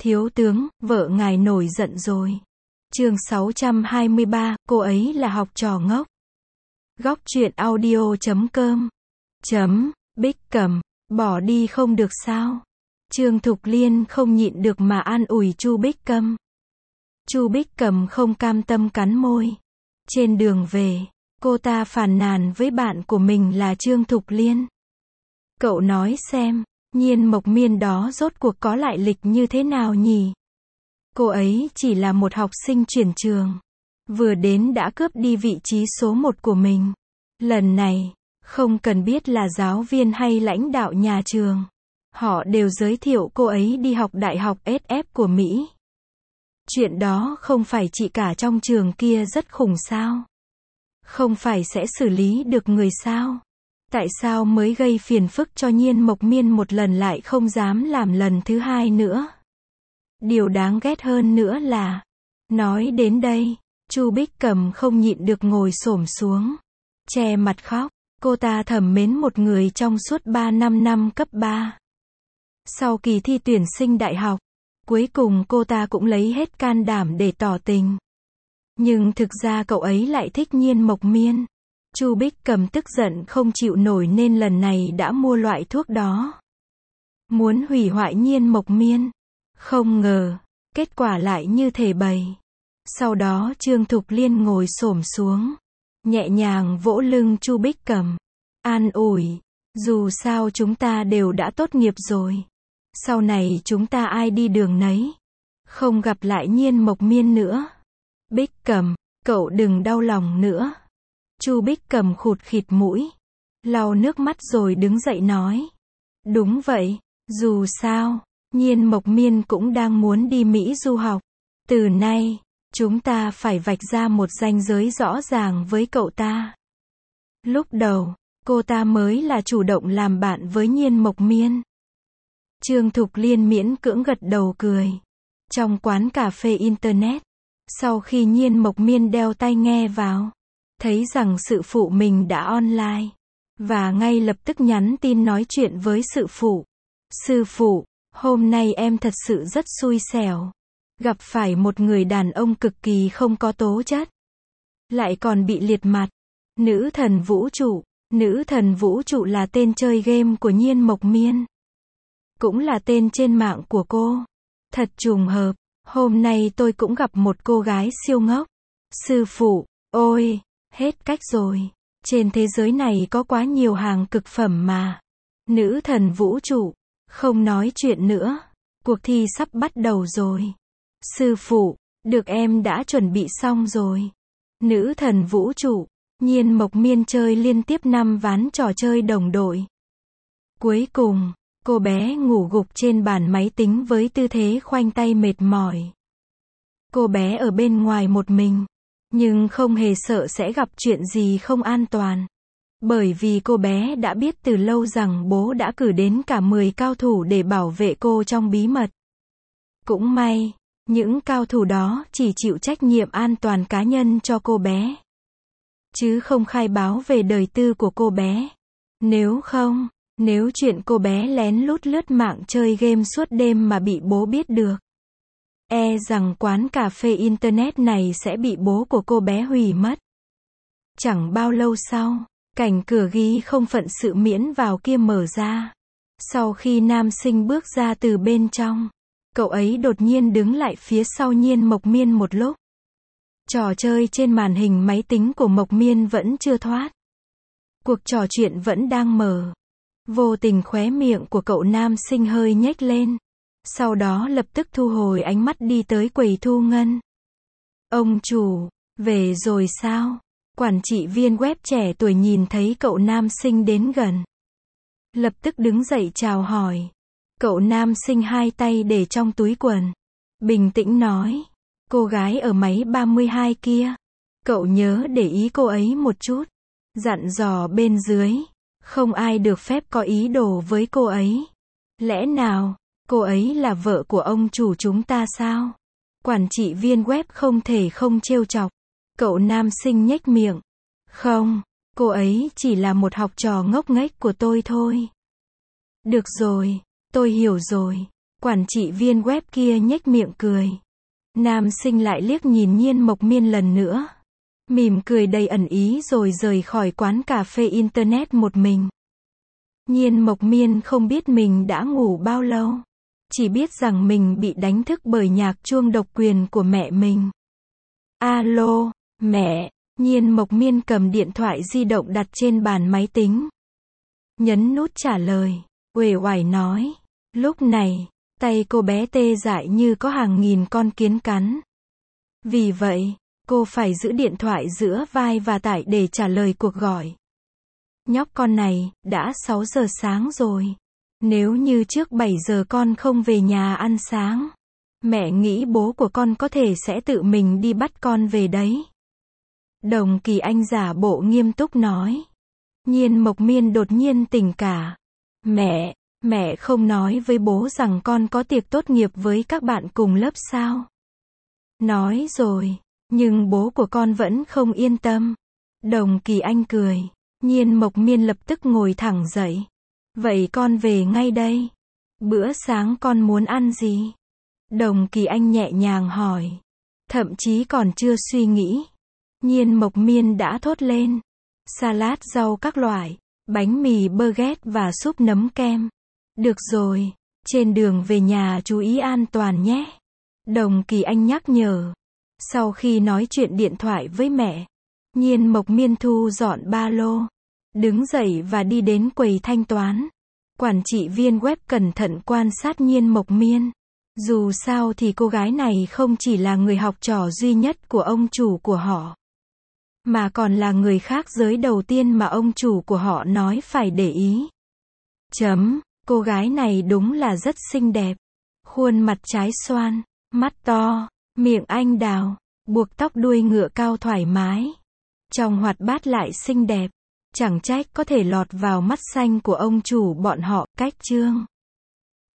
Thiếu tướng, vợ ngài nổi giận rồi. Chương 623, cô ấy là học trò ngốc. Góc truyện audio.com Bích Cầm, bỏ đi không được sao? Trương Thục Liên không nhịn được mà an ủi Chu Bích Cầm. Chu Bích Cầm không cam tâm cắn môi. Trên đường về, cô ta phàn nàn với bạn của mình là Trương Thục Liên. Cậu nói xem, Nhiên Mộc Miên đó rốt cuộc có lại lịch như thế nào nhỉ? Cô ấy chỉ là một học sinh chuyển trường. Vừa đến đã cướp đi vị trí số 1 của mình. Lần này, không cần biết là giáo viên hay lãnh đạo nhà trường. Họ đều giới thiệu cô ấy đi học đại học SF của Mỹ. Chuyện đó không phải chỉ cả trong trường kia rất khủng sao? Không phải sẽ xử lý được người sao? Tại sao mới gây phiền phức cho Nhiên Mộc Miên một lần lại không dám làm lần thứ hai nữa? Điều đáng ghét hơn nữa là, nói đến đây, Chu Bích Cầm không nhịn được ngồi xổm xuống, che mặt khóc. Cô ta thầm mến một người trong suốt 3 năm cấp 3. Sau kỳ thi tuyển sinh đại học, cuối cùng cô ta cũng lấy hết can đảm để tỏ tình. Nhưng thực ra cậu ấy lại thích Nhiên Mộc Miên. Chu Bích Cầm tức giận không chịu nổi nên lần này đã mua loại thuốc đó. Muốn hủy hoại Nhiên Mộc Miên. Không ngờ, kết quả lại như thể bày. Sau đó Trương Thục Liên ngồi xổm xuống, nhẹ nhàng vỗ lưng Chu Bích Cầm, an ủi, dù sao chúng ta đều đã tốt nghiệp rồi. Sau này chúng ta ai đi đường nấy. Không gặp lại Nhiên Mộc Miên nữa. Bích Cầm, cậu đừng đau lòng nữa. Chu Bích Cầm khụt khịt mũi, lau nước mắt rồi đứng dậy nói. Đúng vậy, dù sao, Nhiên Mộc Miên cũng đang muốn đi Mỹ du học. Từ nay, chúng ta phải vạch ra một ranh giới rõ ràng với cậu ta. Lúc đầu, cô ta mới là chủ động làm bạn với Nhiên Mộc Miên. Trương Thục Liên miễn cưỡng gật đầu cười. Trong quán cà phê Internet, sau khi Nhiên Mộc Miên đeo tai nghe vào, thấy rằng sự phụ mình đã online, và ngay lập tức nhắn tin nói chuyện với sự phụ. Sư phụ, hôm nay em thật sự rất xui xẻo. Gặp phải một người đàn ông cực kỳ không có tố chất. Lại còn bị liệt mặt. Nữ thần vũ trụ. Nữ thần vũ trụ là tên chơi game của Nhiên Mộc Miên. Cũng là tên trên mạng của cô. Thật trùng hợp, hôm nay tôi cũng gặp một cô gái siêu ngốc. Sư phụ, ôi, hết cách rồi. Trên thế giới này có quá nhiều hàng cực phẩm mà. Nữ thần vũ trụ, không nói chuyện nữa. Cuộc thi sắp bắt đầu rồi. Sư phụ, được em đã chuẩn bị xong rồi. Nữ thần vũ trụ, Nhiên Mộc Miên chơi liên tiếp 5 ván trò chơi đồng đội. Cuối cùng, cô bé ngủ gục trên bàn máy tính với tư thế khoanh tay mệt mỏi. Cô bé ở bên ngoài một mình, nhưng không hề sợ sẽ gặp chuyện gì không an toàn. Bởi vì cô bé đã biết từ lâu rằng bố đã cử đến cả 10 cao thủ để bảo vệ cô trong bí mật. Cũng may, những cao thủ đó chỉ chịu trách nhiệm an toàn cá nhân cho cô bé, chứ không khai báo về đời tư của cô bé. Nếu chuyện cô bé lén lút lướt mạng chơi game suốt đêm mà bị bố biết được, e rằng quán cà phê Internet này sẽ bị bố của cô bé hủy mất. Chẳng bao lâu sau, cảnh cửa ghi không phận sự miễn vào kia mở ra. Sau khi nam sinh bước ra từ bên trong, cậu ấy đột nhiên đứng lại phía sau Nhiên Mộc Miên một lúc. Trò chơi trên màn hình máy tính của Mộc Miên vẫn chưa thoát. Cuộc trò chuyện vẫn đang mở. Vô tình khóe miệng của cậu nam sinh hơi nhếch lên. Sau đó lập tức thu hồi ánh mắt đi tới quầy thu ngân. Ông chủ, về rồi sao? Quản trị viên web trẻ tuổi nhìn thấy cậu nam sinh đến gần, lập tức đứng dậy chào hỏi. Cậu nam sinh hai tay để trong túi quần, bình tĩnh nói. Cô gái ở máy 32 kia, cậu nhớ để ý cô ấy một chút. Dặn dò bên dưới, không ai được phép có ý đồ với cô ấy. Lẽ nào, cô ấy là vợ của ông chủ chúng ta sao? Quản trị viên web không thể không trêu chọc. Cậu nam sinh nhếch miệng. Không, cô ấy chỉ là một học trò ngốc nghếch của tôi thôi. Được rồi, tôi hiểu rồi. Quản trị viên web kia nhếch miệng cười. Nam sinh lại liếc nhìn Nhiên Mộc Miên lần nữa. Mỉm cười đầy ẩn ý rồi rời khỏi quán cà phê internet một mình. Nhiên Mộc Miên không biết mình đã ngủ bao lâu. Chỉ biết rằng mình bị đánh thức bởi nhạc chuông độc quyền của mẹ mình. Alo, mẹ. Nhiên Mộc Miên cầm điện thoại di động đặt trên bàn máy tính. Nhấn nút trả lời. Uể oải nói. Lúc này, tay cô bé tê dại như có hàng nghìn con kiến cắn. Vì vậy, cô phải giữ điện thoại giữa vai và tải để trả lời cuộc gọi. Nhóc con này, đã 6 giờ sáng rồi. Nếu như trước 7 giờ con không về nhà ăn sáng, mẹ nghĩ bố của con có thể sẽ tự mình đi bắt con về đấy. Đồng Kỳ Anh giả bộ nghiêm túc nói. Nhiên Mộc Miên đột nhiên tỉnh cả. Mẹ không nói với bố rằng con có tiệc tốt nghiệp với các bạn cùng lớp sao? Nói rồi, nhưng bố của con vẫn không yên tâm. Đồng Kỳ Anh cười. Nhiên Mộc Miên lập tức ngồi thẳng dậy. Vậy con về ngay đây. Bữa sáng con muốn ăn gì? Đồng Kỳ Anh nhẹ nhàng hỏi. Thậm chí còn chưa suy nghĩ. Nhiên Mộc Miên đã thốt lên. Salad rau các loại, bánh mì baguette và súp nấm kem. Được rồi, trên đường về nhà chú ý an toàn nhé. Đồng Kỳ Anh nhắc nhở. Sau khi nói chuyện điện thoại với mẹ, Nhiên Mộc Miên thu dọn ba lô, đứng dậy và đi đến quầy thanh toán. Quản trị viên web cẩn thận quan sát Nhiên Mộc Miên. Dù sao thì cô gái này không chỉ là người học trò duy nhất của ông chủ của họ, mà còn là người khác giới đầu tiên mà ông chủ của họ nói phải để ý. Cô gái này đúng là rất xinh đẹp. Khuôn mặt trái xoan, mắt to, miệng anh đào, buộc tóc đuôi ngựa cao thoải mái. Trông hoạt bát lại xinh đẹp. Chẳng trách có thể lọt vào mắt xanh của ông chủ bọn họ. Cách chương